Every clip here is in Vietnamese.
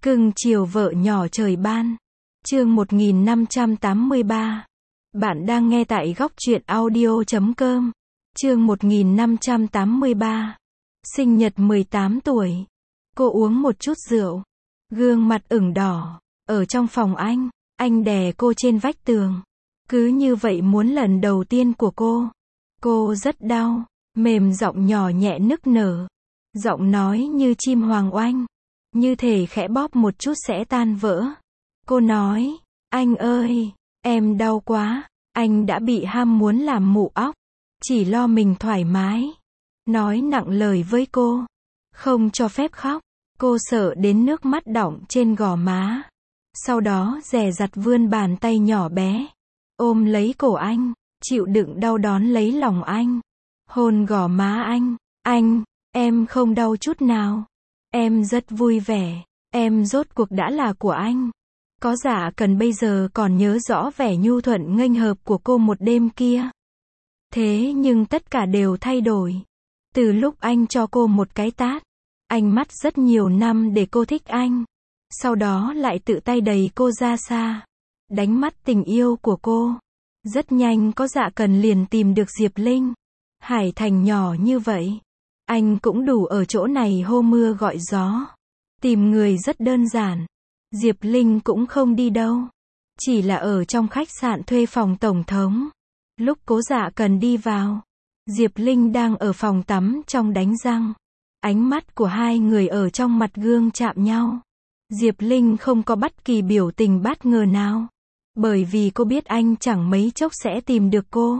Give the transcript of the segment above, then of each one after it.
Cưng chiều vợ nhỏ trời ban. Chương 1583. Bạn đang nghe tại góc truyện audio.com. Chương 1583. Sinh nhật 18 tuổi. Cô uống một chút rượu. Gương mặt ửng đỏ. Ở trong phòng anh đè cô trên vách tường. Cứ như vậy muốn lần đầu tiên của cô. Cô rất đau. Mềm giọng nhỏ nhẹ nức nở. Giọng nói như chim hoàng oanh. Như thể khẽ bóp một chút sẽ tan vỡ. Cô nói, anh ơi, em đau quá. Anh đã bị ham muốn làm mụ óc. Chỉ lo mình thoải mái. Nói nặng lời với cô. Không cho phép khóc. Cô sợ đến nước mắt đọng trên gò má. Sau đó dè dặt vươn bàn tay nhỏ bé. Ôm lấy cổ anh. Chịu đựng đau đón lấy lòng anh. Hôn gò má anh, em không đau chút nào. Em rất vui vẻ. Em rốt cuộc đã là của anh. Có Dạ Cần bây giờ còn nhớ rõ vẻ nhu thuận nghênh hợp của cô một đêm kia. Thế nhưng tất cả đều thay đổi. Từ lúc anh cho cô một cái tát. Anh mất rất nhiều năm để cô thích anh. Sau đó lại tự tay đẩy cô ra xa. Đánh mất tình yêu của cô. Rất nhanh có Dạ Cần liền tìm được Diệp Linh. Hải Thành nhỏ như vậy. Anh cũng đủ ở chỗ này hô mưa gọi gió. Tìm người rất đơn giản. Diệp Linh cũng không đi đâu. Chỉ là ở trong khách sạn thuê phòng tổng thống. Lúc Cố Dạ Cần đi vào. Diệp Linh đang ở phòng tắm trong đánh răng. Ánh mắt của hai người ở trong mặt gương chạm nhau. Diệp Linh không có bất kỳ biểu tình bất ngờ nào. Bởi vì cô biết anh chẳng mấy chốc sẽ tìm được cô.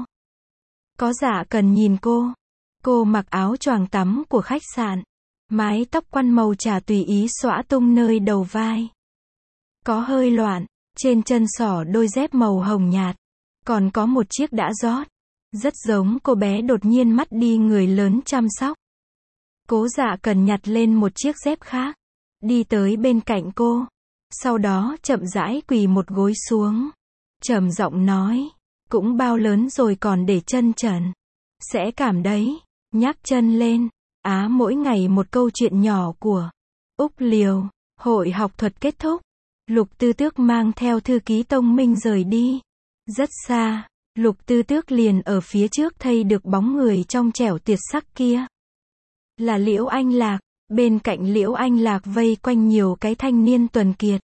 Có Dạ Cần nhìn cô. Cô mặc áo choàng tắm của khách sạn. Mái tóc quăn màu trà tùy ý xõa tung nơi đầu vai. Có hơi loạn. Trên chân xỏ đôi dép màu hồng nhạt. Còn có một chiếc đã rót. Rất giống cô bé đột nhiên mất đi người lớn chăm sóc. Cố Dạ Cần nhặt lên một chiếc dép khác. Đi tới bên cạnh cô. Sau đó chậm rãi quỳ một gối xuống. Trầm giọng nói. Cũng bao lớn rồi còn để chân trần. Sẽ cảm đấy. Nhắc chân lên. Mỗi ngày một câu chuyện nhỏ của Úc Liều. Hội học thuật kết thúc. Lục Tư Tước mang theo thư ký Tông Minh rời đi. Rất xa. Lục Tư Tước liền ở phía trước thấy được bóng người trong trẻo tuyệt sắc kia. Là Liễu Anh Lạc. Bên cạnh Liễu Anh Lạc vây quanh nhiều cái thanh niên tuần kiệt.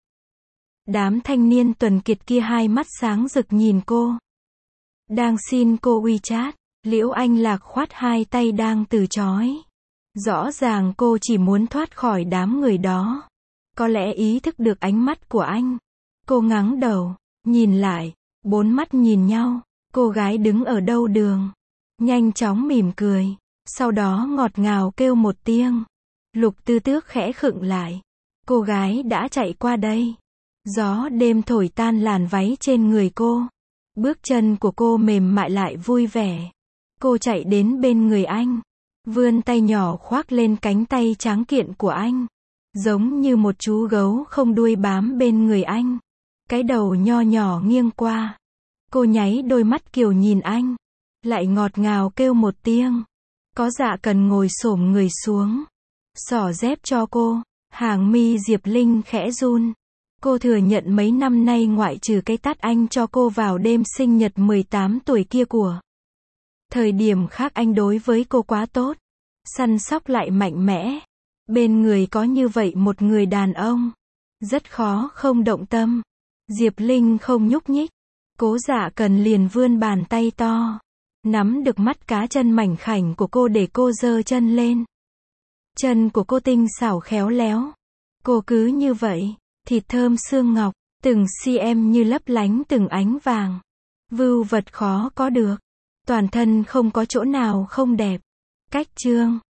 Đám thanh niên tuần kiệt kia hai mắt sáng rực nhìn cô. Đang xin cô WeChat. Liễu Anh Lạc khoát hai tay đang từ chối. Rõ ràng cô chỉ muốn thoát khỏi đám người đó. Có lẽ ý thức được ánh mắt của anh. Cô ngẩng đầu, nhìn lại, bốn mắt nhìn nhau. Cô gái đứng ở đầu đường. Nhanh chóng mỉm cười. Sau đó ngọt ngào kêu một tiếng. Lục Tư Tước khẽ khựng lại. Cô gái đã chạy qua đây. Gió đêm thổi tan làn váy trên người cô. Bước chân của cô mềm mại lại vui vẻ. Cô chạy đến bên người anh. Vươn tay nhỏ khoác lên cánh tay tráng kiện của anh. Giống như một chú gấu không đuôi bám bên người anh. Cái đầu nho nhỏ nghiêng qua. Cô nháy đôi mắt kiều nhìn anh. Lại ngọt ngào kêu một tiếng. Có Dạ Cần ngồi xổm người xuống. Xỏ dép cho cô. Hàng mi Diệp Linh khẽ run. Cô thừa nhận mấy năm nay ngoại trừ cái tát anh cho cô vào đêm sinh nhật 18 tuổi kia của. Thời điểm khác anh đối với cô quá tốt. Săn sóc lại mạnh mẽ. Bên người có như vậy một người đàn ông. Rất khó không động tâm. Diệp Linh không nhúc nhích. Cố Dạ Cần liền vươn bàn tay to. Nắm được mắt cá chân mảnh khảnh của cô để cô giơ chân lên. Chân của cô tinh xảo khéo léo. Cô cứ như vậy. Thịt thơm xương ngọc. Từng cm như lấp lánh từng ánh vàng. Vưu vật khó có được. Toàn thân không có chỗ nào không đẹp. Cách chương.